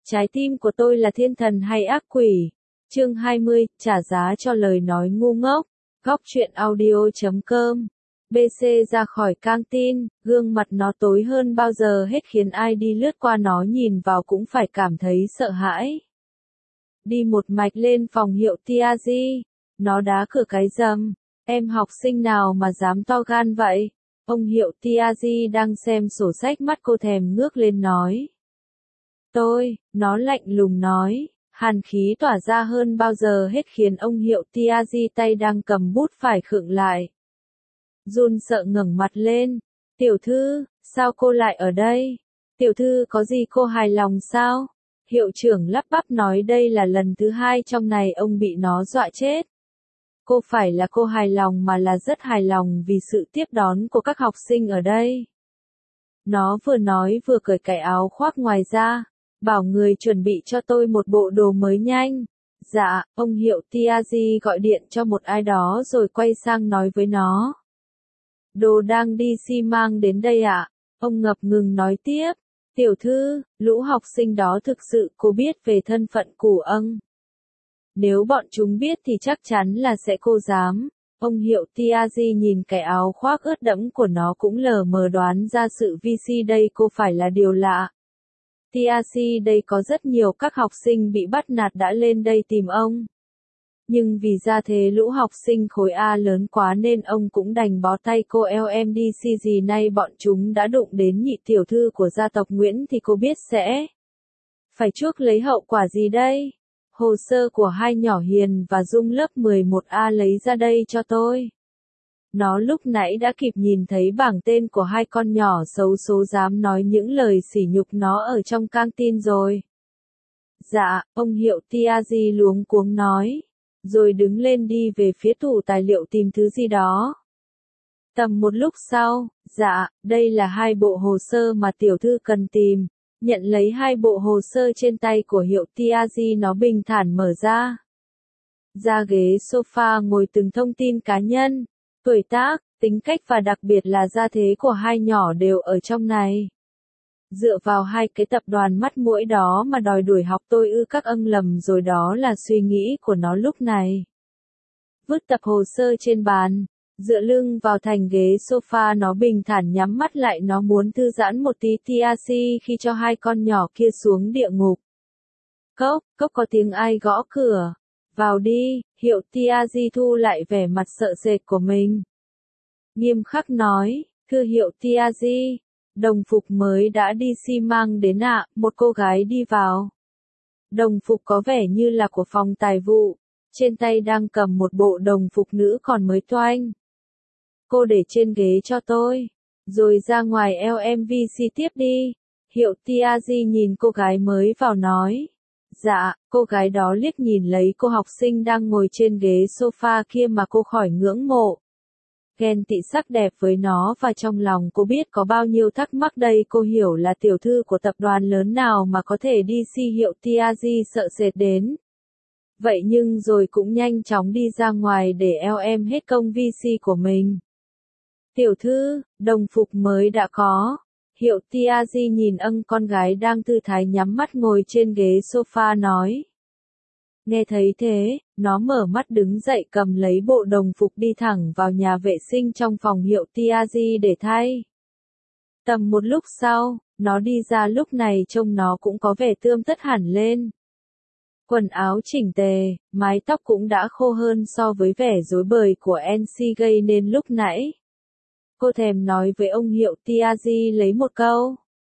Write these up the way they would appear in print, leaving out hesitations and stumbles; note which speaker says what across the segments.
Speaker 1: Trái tim của tôi là thiên thần hay ác quỷ? Chương 20, trả giá cho lời nói ngu ngốc. Góc truyện audio.com. BC ra khỏi căng tin, gương mặt nó tối hơn bao giờ hết khiến ai đi lướt qua nó nhìn vào cũng phải cảm thấy sợ hãi. Đi một mạch lên phòng hiệu Tiazi, nó đá cửa cái rầm. Em học sinh nào mà dám to gan vậy? Ông hiệu Tiazi đang xem sổ sách, mắt cô thèm ngước lên nói. Nó lạnh lùng nói, hàn khí tỏa ra hơn bao giờ hết khiến ông hiệu Tiazi tay đang cầm bút phải khựng lại. Run sợ ngẩng mặt lên, tiểu thư, sao cô lại ở đây? Tiểu thư có gì cô hài lòng sao? Hiệu trưởng lắp bắp nói đây là lần thứ hai trong này ông bị nó dọa chết. Cô phải là cô hài lòng mà là rất hài lòng vì sự tiếp đón của các học sinh ở đây. Nó vừa nói vừa cởi cái áo khoác ngoài ra, bảo người chuẩn bị cho tôi một bộ đồ mới nhanh. Dạ, ông hiệu Tiazi gọi điện cho một ai đó rồi quay sang nói với nó. Đồ đang đi xi mang đến đây ạ. Ông ngập ngừng nói tiếp. Tiểu thư, lũ học sinh đó thực sự cô biết về thân phận của ông. Nếu bọn chúng biết thì chắc chắn là sẽ cô dám. Ông hiệu Tiazi nhìn cái áo khoác ướt đẫm của nó cũng lờ mờ đoán ra sự vi si đây cô phải là điều lạ. Tiazi đây có rất nhiều các học sinh bị bắt nạt đã lên đây tìm ông. Nhưng vì ra thế lũ học sinh khối A lớn quá nên ông cũng đành bó tay cô LMDC gì nay bọn chúng đã đụng đến nhị tiểu thư của gia tộc Nguyễn thì cô biết sẽ phải chuốc lấy hậu quả gì đây? Hồ sơ của hai nhỏ Hiền và Dung lớp 11A lấy ra đây cho tôi. Nó lúc nãy đã kịp nhìn thấy bảng tên của hai con nhỏ xấu số dám nói những lời sỉ nhục nó ở trong căng tin rồi. Dạ, ông hiệu Tiazi luống cuống nói, rồi đứng lên đi về phía tủ tài liệu tìm thứ gì đó. Tầm một lúc sau, dạ, đây là hai bộ hồ sơ mà tiểu thư cần tìm. Nhận lấy hai bộ hồ sơ trên tay của hiệu Tiazi, nó bình thản mở ra. Ra ghế sofa ngồi từng thông tin cá nhân, tuổi tác, tính cách và đặc biệt là gia thế của hai nhỏ đều ở trong này. Dựa vào hai cái tập đoàn mắt mũi đó mà đòi đuổi học tôi ư? Các ông lầm rồi, đó là suy nghĩ của nó lúc này. Vứt tập hồ sơ trên bàn, dựa lưng vào thành ghế sofa, nó bình thản nhắm mắt lại, nó muốn thư giãn một tí. Tiazi khi cho hai con nhỏ kia xuống địa ngục. Cốc có tiếng ai gõ cửa. Vào đi, hiệu Tiazi thu lại vẻ mặt sợ sệt của mình. Nghiêm khắc nói, thưa hiệu Tiazi, đồng phục mới đã đi xi măng đến ạ. Một cô gái đi vào. Đồng phục có vẻ như là của phòng tài vụ, trên tay đang cầm một bộ đồng phục nữ còn mới toanh. Cô để trên ghế cho tôi, rồi ra ngoài LMVC tiếp đi. Hiệu Tiazi nhìn cô gái mới vào nói. Dạ, cô gái đó liếc nhìn lấy cô học sinh đang ngồi trên ghế sofa kia mà cô khỏi ngưỡng mộ. Ghen tị sắc đẹp với nó và trong lòng cô biết có bao nhiêu thắc mắc đây. Cô hiểu là tiểu thư của tập đoàn lớn nào mà có thể đi si hiệu Tiazi sợ sệt đến. Vậy nhưng rồi cũng nhanh chóng đi ra ngoài để LM hết công VC của mình. Tiểu thư, đồng phục mới đã có. Hiệu Tiazi nhìn con gái đang thư thái nhắm mắt ngồi trên ghế sofa nói. Nghe thấy thế, nó mở mắt đứng dậy cầm lấy bộ đồng phục đi thẳng vào nhà vệ sinh trong phòng hiệu Tiazi để thay. Tầm một lúc sau, nó đi ra, lúc này trông nó cũng có vẻ tươm tất hẳn lên. Quần áo chỉnh tề, mái tóc cũng đã khô hơn so với vẻ rối bời của NC gây nên lúc nãy. Cô thèm nói với ông hiệu Tiazi lấy một câu.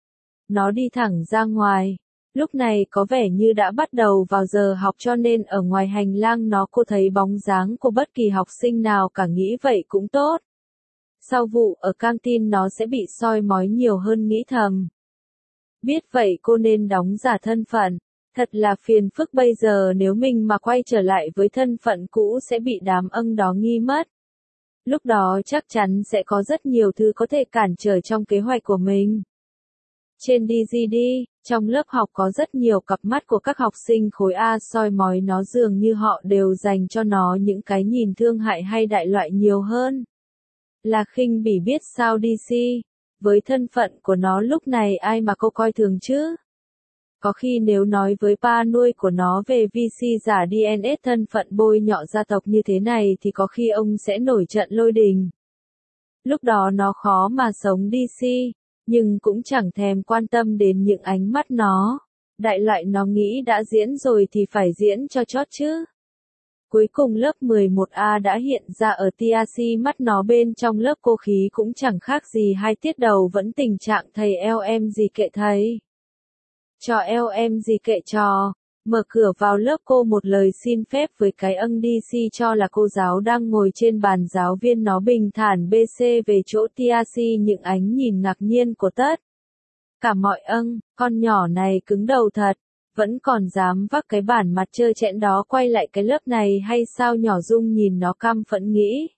Speaker 1: Nó đi thẳng ra ngoài. Lúc này có vẻ như đã bắt đầu vào giờ học cho nên ở ngoài hành lang cô thấy bóng dáng của bất kỳ học sinh nào cả, nghĩ vậy cũng tốt. Sau vụ ở căng tin nó sẽ bị soi mói nhiều hơn, nghĩ thầm. Biết vậy cô nên đóng giả thân phận. Thật là phiền phức bây giờ, nếu mình mà quay trở lại với thân phận cũ sẽ bị đám đó nghi mất. Lúc đó chắc chắn sẽ có rất nhiều thứ có thể cản trở trong kế hoạch của mình. Trên DGD, trong lớp học có rất nhiều cặp mắt của các học sinh khối A soi mói nó, dường như họ đều dành cho nó những cái nhìn thương hại hay đại loại nhiều hơn là khinh bỉ. Biết sao DC, với thân phận của nó lúc này ai mà cô coi thường chứ? Có khi nếu nói với ba nuôi của nó về VC giả DNS thân phận bôi nhọ gia tộc như thế này thì có khi ông sẽ nổi trận lôi đình. Lúc đó nó khó mà sống DC, nhưng cũng chẳng thèm quan tâm đến những ánh mắt nó. Đại loại nó nghĩ đã diễn rồi thì phải diễn cho chót chứ. Cuối cùng lớp 11A đã hiện ra ở TRC, mắt nó bên trong lớp cô khí cũng chẳng khác gì hai tiết đầu, vẫn tình trạng thầy LM gì kệ thầy. Cho LM gì kệ trò. Mở cửa vào lớp cô một lời xin phép với cái âng DC cho là cô giáo đang ngồi trên bàn, giáo viên nó bình thản BC về chỗ TRC, những ánh nhìn ngạc nhiên của tất cả mọi âng, con nhỏ này cứng đầu thật, vẫn còn dám vác cái bản mặt trơ trẽn đó quay lại cái lớp này hay sao? Nhỏ Dung nhìn nó căm phẫn nghĩ.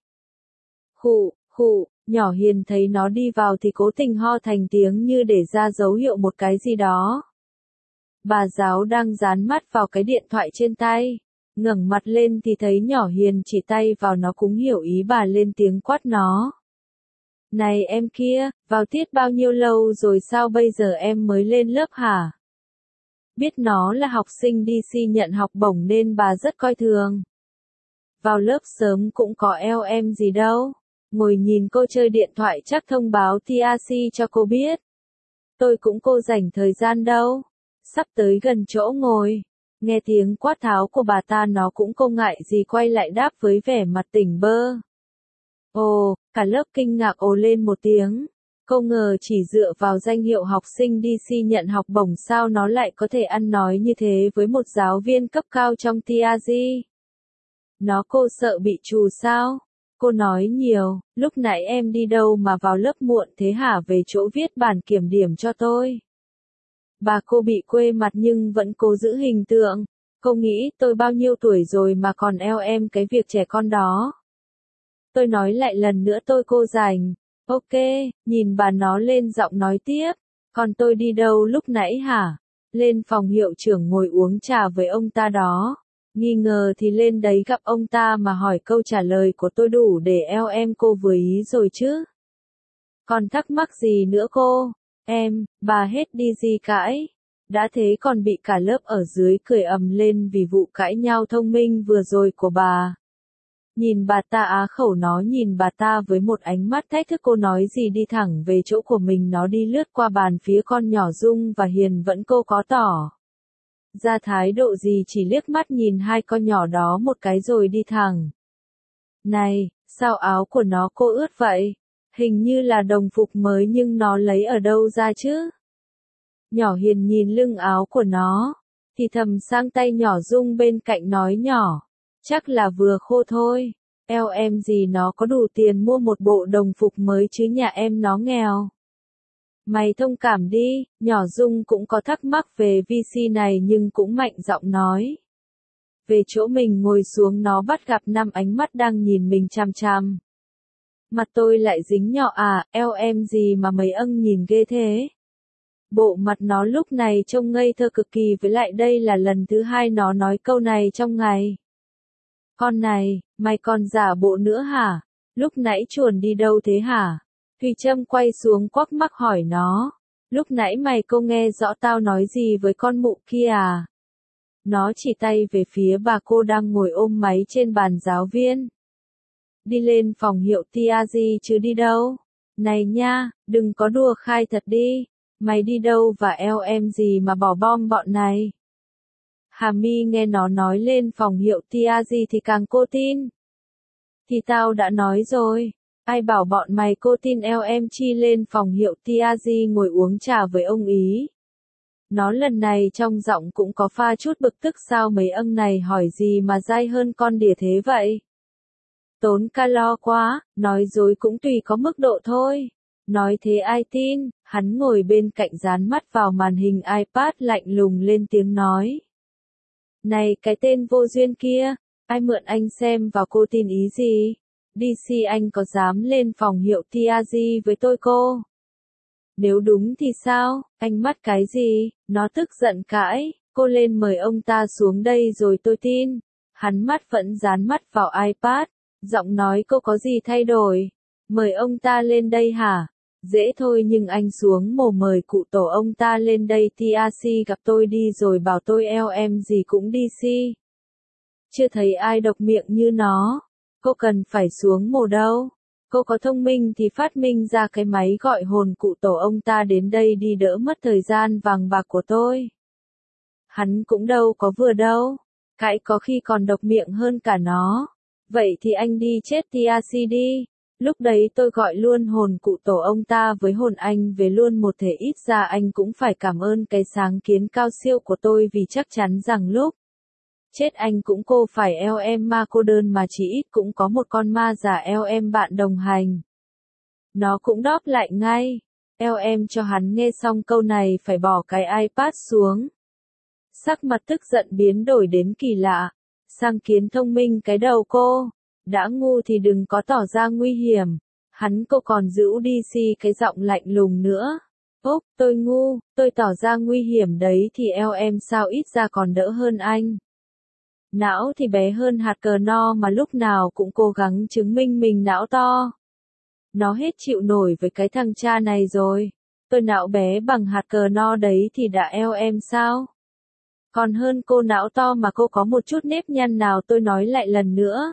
Speaker 1: Khụ, nhỏ Hiền thấy nó đi vào thì cố tình ho thành tiếng như để ra dấu hiệu một cái gì đó. Bà giáo đang dán mắt vào cái điện thoại trên tay, ngẩng mặt lên thì thấy nhỏ Hiền chỉ tay vào nó, cũng hiểu ý bà, lên tiếng quát nó. Này em kia, vào tiết bao nhiêu lâu rồi sao bây giờ em mới lên lớp hả? Biết nó là học sinh DC nhận học bổng nên bà rất coi thường. Vào lớp sớm cũng có LM gì đâu, ngồi nhìn cô chơi điện thoại chắc thông báo TRC cho cô biết. Tôi cũng cô rảnh thời gian đâu. Sắp tới gần chỗ ngồi, nghe tiếng quát tháo của bà ta nó cũng không ngại gì quay lại đáp với vẻ mặt tỉnh bơ. Ồ, cả lớp kinh ngạc ồ lên một tiếng. Không ngờ chỉ dựa vào danh hiệu học sinh DC nhận học bổng sao nó lại có thể ăn nói như thế với một giáo viên cấp cao trong TRG. Nó cô sợ bị trù sao? Cô nói nhiều, lúc nãy em đi đâu mà vào lớp muộn thế hả? Về chỗ viết bản kiểm điểm cho tôi. Bà cô bị quê mặt nhưng vẫn cố giữ hình tượng. Cô nghĩ tôi bao nhiêu tuổi rồi mà còn LM cái việc trẻ con đó. Tôi nói lại lần nữa tôi cô rảnh. Ok, nhìn bà nó lên giọng nói tiếp. Còn tôi đi đâu lúc nãy hả? Lên phòng hiệu trưởng ngồi uống trà với ông ta đó. Nghi ngờ thì lên đấy gặp ông ta mà hỏi câu trả lời của tôi đủ để LM cô vừa ý rồi chứ. Còn thắc mắc gì nữa cô? Em, bà hết đi gì cãi. Đã thế còn bị cả lớp ở dưới cười ầm lên vì vụ cãi nhau thông minh vừa rồi của bà. Nhìn bà ta á khẩu, nó nhìn bà ta với một ánh mắt thách thức. Cô nói gì đi thẳng về chỗ của mình, nó đi lướt qua bàn phía con nhỏ Dung và Hiền, vẫn cô có tỏ ra thái độ gì, chỉ liếc mắt nhìn hai con nhỏ đó một cái rồi đi thẳng. Này, sao áo của nó cô ướt vậy? Hình như là đồng phục mới nhưng nó lấy ở đâu ra chứ? Nhỏ Hiền nhìn lưng áo của nó, thì thầm sang tay nhỏ Dung bên cạnh nói nhỏ. Chắc là vừa khô thôi. LM gì nó có đủ tiền mua một bộ đồng phục mới chứ, nhà em nó nghèo. Mày thông cảm đi. Nhỏ Dung cũng có thắc mắc về VC này nhưng cũng mạnh giọng nói. Về chỗ mình ngồi xuống nó bắt gặp 5 ánh mắt đang nhìn mình chằm chằm. Mặt tôi lại dính nhỏ à, LM gì mà mấy âng nhìn ghê thế. Bộ mặt nó lúc này trông ngây thơ cực kỳ, với lại đây là lần thứ hai nó nói câu này trong ngày. Con này, mày còn giả bộ nữa hả? Lúc nãy chuồn đi đâu thế hả? Thùy Trâm quay xuống quắc mắt hỏi nó. Lúc nãy mày cô nghe rõ tao nói gì với con mụ kia à? Nó chỉ tay về phía bà cô đang ngồi ôm máy trên bàn giáo viên. Đi lên phòng hiệu TRG chứ đi đâu? Này nha, đừng có đùa khai thật đi. Mày đi đâu và LM gì mà bỏ bom bọn này? Hà My nghe nó nói lên phòng hiệu TRG thì càng cô tin. Thì tao đã nói rồi. Ai bảo bọn mày cô tin LM chi lên phòng hiệu TRG ngồi uống trà với ông ý. Nó lần này trong giọng cũng có pha chút bực tức, sao mấy âng này hỏi gì mà dai hơn con đỉa thế vậy? Tốn calo quá, nói dối cũng tùy có mức độ thôi. Nói thế ai tin? Hắn ngồi bên cạnh dán mắt vào màn hình iPad lạnh lùng lên tiếng nói. Này cái tên vô duyên kia, ai mượn anh xem vào cô tin ý gì? DC anh có dám lên phòng hiệu TRG với tôi cô? Nếu đúng thì sao, anh mắt cái gì? Nó tức giận cãi, cô lên mời ông ta xuống đây rồi tôi tin. Hắn mắt vẫn dán mắt vào iPad, giọng nói cô có gì thay đổi? Mời ông ta lên đây hả? Dễ thôi nhưng anh xuống mồ mời cụ tổ ông ta lên đây TRC gặp tôi đi rồi bảo tôi em gì cũng DC. Chưa thấy ai độc miệng như nó. Cô cần phải xuống mồ đâu. Cô có thông minh thì phát minh ra cái máy gọi hồn cụ tổ ông ta đến đây đi đỡ mất thời gian vàng bạc của tôi. Hắn cũng đâu có vừa đâu. Cãi có khi còn độc miệng hơn cả nó. Vậy thì anh đi chết TRC đi. Lúc đấy tôi gọi luôn hồn cụ tổ ông ta với hồn anh về luôn một thể, ít ra anh cũng phải cảm ơn cái sáng kiến cao siêu của tôi vì chắc chắn rằng lúc chết anh cũng cô phải em ma cô đơn mà chỉ ít cũng có một con ma già em bạn đồng hành. Nó cũng đáp lại ngay. Em cho hắn nghe xong câu này phải bỏ cái iPad xuống. Sắc mặt tức giận biến đổi đến kỳ lạ. Sang kiến thông minh cái đầu cô. Đã ngu thì đừng có tỏ ra nguy hiểm. Hắn cô còn giữ DC cái giọng lạnh lùng nữa. Ốc, tôi ngu, tôi tỏ ra nguy hiểm đấy thì em sao ít ra còn đỡ hơn anh. Não thì bé hơn hạt cờ no mà lúc nào cũng cố gắng chứng minh mình não to. Nó hết chịu nổi với cái thằng cha này rồi. Tôi não bé bằng hạt cờ no đấy thì đã em sao? Còn hơn cô não to mà cô có một chút nếp nhăn nào, tôi nói lại lần nữa.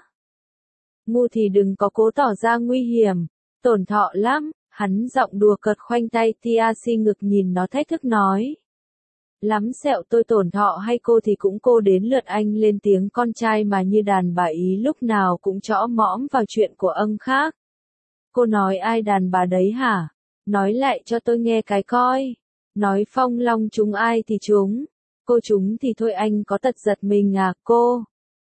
Speaker 1: Ngu thì đừng có cố tỏ ra nguy hiểm. Tổn thọ lắm. Hắn giọng đùa cợt khoanh tay TRC ngực nhìn nó thách thức nói. Lắm sẹo tôi tổn thọ hay cô thì cũng cô đến lượt anh lên tiếng con trai mà như đàn bà Ý lúc nào cũng chõ mõm vào chuyện của ông khác. Cô nói ai đàn bà đấy hả? Nói lại cho tôi nghe cái coi. Nói Phong Long chúng ai thì chúng. Cô chúng thì thôi anh có tật giật mình à cô?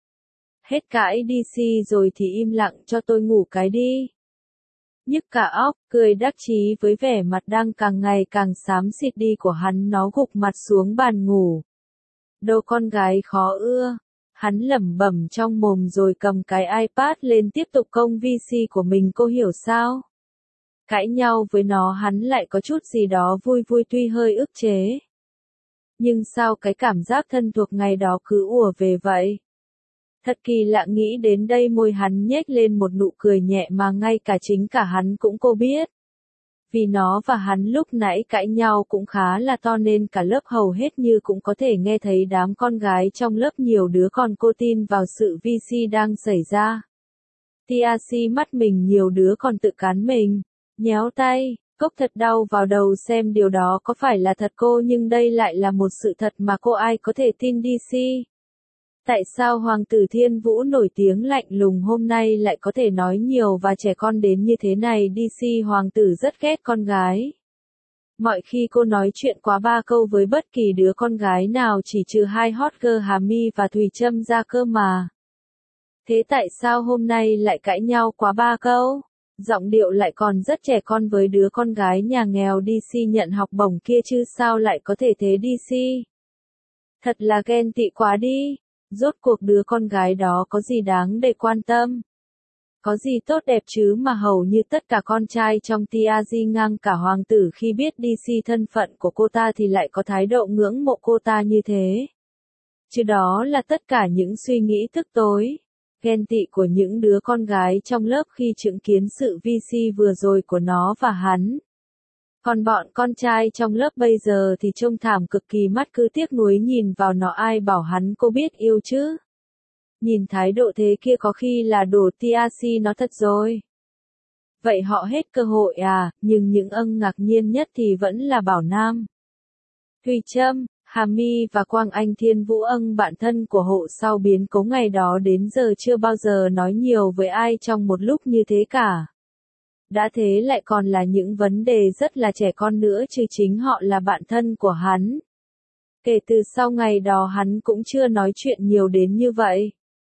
Speaker 1: Hết cãi DC rồi thì im lặng cho tôi ngủ cái đi. Nhức cả óc, cười đắc chí với vẻ mặt đang càng ngày càng xám xịt đi của hắn, nó gục mặt xuống bàn ngủ. Đồ con gái khó ưa. Hắn lẩm bẩm trong mồm rồi cầm cái iPad lên tiếp tục công VC của mình, cô hiểu sao? Cãi nhau với nó hắn lại có chút gì đó vui vui tuy hơi ức chế. Nhưng sao cái cảm giác thân thuộc ngày đó cứ ùa về vậy? Thật kỳ lạ, nghĩ đến đây môi hắn nhếch lên một nụ cười nhẹ mà ngay cả chính cả hắn cũng cô biết. Vì nó và hắn lúc nãy cãi nhau cũng khá là to nên cả lớp hầu hết như cũng có thể nghe thấy đám con gái trong lớp nhiều đứa còn cô tin vào sự VC đang xảy ra. TRC mắt mình nhiều đứa còn tự cán mình, nhéo tay, cốc thật đau vào đầu xem điều đó có phải là thật cô, nhưng đây lại là một sự thật mà cô ai có thể tin DC. Tại sao hoàng tử Thiên Vũ nổi tiếng lạnh lùng hôm nay lại có thể nói nhiều và trẻ con đến như thế này? DC hoàng tử rất ghét con gái. Mọi khi cô nói chuyện quá 3 câu với bất kỳ đứa con gái nào chỉ trừ hai hot girl Hà My và Thùy Trâm ra cơ mà. Thế tại sao hôm nay lại cãi nhau quá 3 câu? Giọng điệu lại còn rất trẻ con với đứa con gái nhà nghèo DC nhận học bổng kia chứ sao lại có thể thế DC? Thật là ghen tị quá đi. Rốt cuộc đứa con gái đó có gì đáng để quan tâm? Có gì tốt đẹp chứ mà hầu như tất cả con trai trong TRC ngang cả hoàng tử khi biết DC thân phận của cô ta thì lại có thái độ ngưỡng mộ cô ta như thế. Chứ đó là tất cả những suy nghĩ tức tối, ghen tị của những đứa con gái trong lớp khi chứng kiến sự VC vừa rồi của nó và hắn. Còn bọn con trai trong lớp bây giờ thì trông thảm cực kỳ, mắt cứ tiếc nuối nhìn vào nó, ai bảo hắn cô biết yêu chứ. Nhìn thái độ thế kia có khi là đổ TRC nó thật rồi. Vậy họ hết cơ hội à, nhưng những ngạc nhiên nhất thì vẫn là Bảo Nam, Thùy Trâm, Hà My và Quang Anh Thiên Vũ. Bạn thân của Hộ sau biến cố ngày đó đến giờ chưa bao giờ nói nhiều với ai trong một lúc như thế cả. Đã thế lại còn là những vấn đề rất là trẻ con nữa chứ chính họ là bạn thân của hắn. Kể từ sau ngày đó hắn cũng chưa nói chuyện nhiều đến như vậy.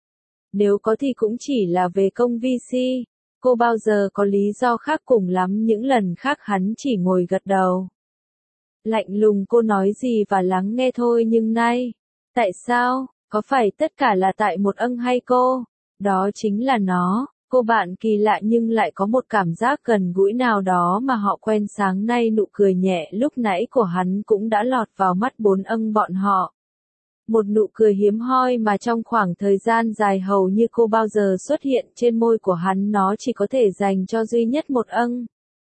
Speaker 1: Nếu có thì cũng chỉ là về công VC, cô bao giờ có lý do khác, cùng lắm những lần khác hắn chỉ ngồi gật đầu. Lạnh lùng cô nói gì và lắng nghe thôi, nhưng nay, tại sao, có phải tất cả là tại một hay cô? Đó chính là nó. Cô bạn kỳ lạ nhưng lại có một cảm giác gần gũi nào đó mà họ quen. Sáng nay nụ cười nhẹ lúc nãy của hắn cũng đã lọt vào mắt bốn bọn họ. Một nụ cười hiếm hoi mà trong khoảng thời gian dài hầu như cô bao giờ xuất hiện trên môi của hắn, nó chỉ có thể dành cho duy nhất một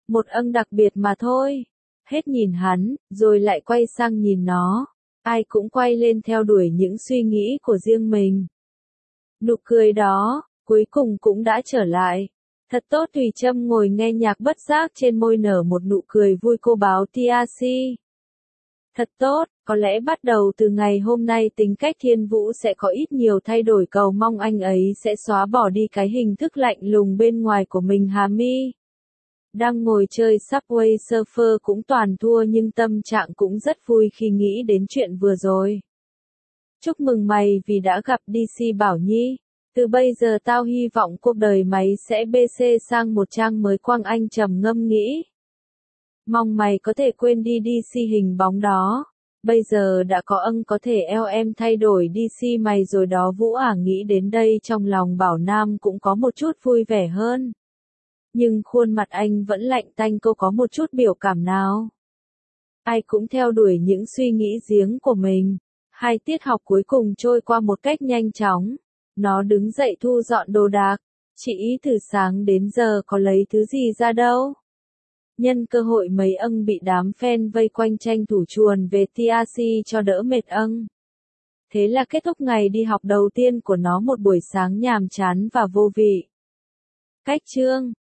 Speaker 1: Một ân đặc biệt mà thôi. Hết nhìn hắn, rồi lại quay sang nhìn nó. Ai cũng quay lên theo đuổi những suy nghĩ của riêng mình. Nụ cười đó, cuối cùng cũng đã trở lại. Thật tốt. Thùy Trâm ngồi nghe nhạc bất giác trên môi nở một nụ cười vui. Cô báo TRC. Thật tốt, có lẽ bắt đầu từ ngày hôm nay tính cách Thiên Vũ sẽ có ít nhiều thay đổi, cầu mong anh ấy sẽ xóa bỏ đi cái hình thức lạnh lùng bên ngoài của mình. Hà My đang ngồi chơi Subway Surfer cũng toàn thua nhưng tâm trạng cũng rất vui khi nghĩ đến chuyện vừa rồi. Chúc mừng mày vì đã gặp DC Bảo Nhi. Từ bây giờ tao hy vọng cuộc đời mày sẽ BC sang một trang mới. Quang Anh trầm ngâm nghĩ. Mong mày có thể quên đi DC hình bóng đó. Bây giờ đã có có thể em thay đổi DC mày rồi đó. Vũ nghĩ đến đây trong lòng Bảo Nam cũng có một chút vui vẻ hơn. Nhưng khuôn mặt anh vẫn lạnh tanh. Cô có một chút biểu cảm nào? Ai cũng theo đuổi những suy nghĩ riêng của mình. 2 tiết học cuối cùng trôi qua một cách nhanh chóng. Nó đứng dậy thu dọn đồ đạc. Chị từ sáng đến giờ có lấy thứ gì ra đâu. Nhân cơ hội mấy bị đám fan vây quanh tranh thủ chuồn về TRC cho đỡ mệt Thế là kết thúc ngày đi học đầu tiên của nó, một buổi sáng nhàm chán và vô vị. Cách chương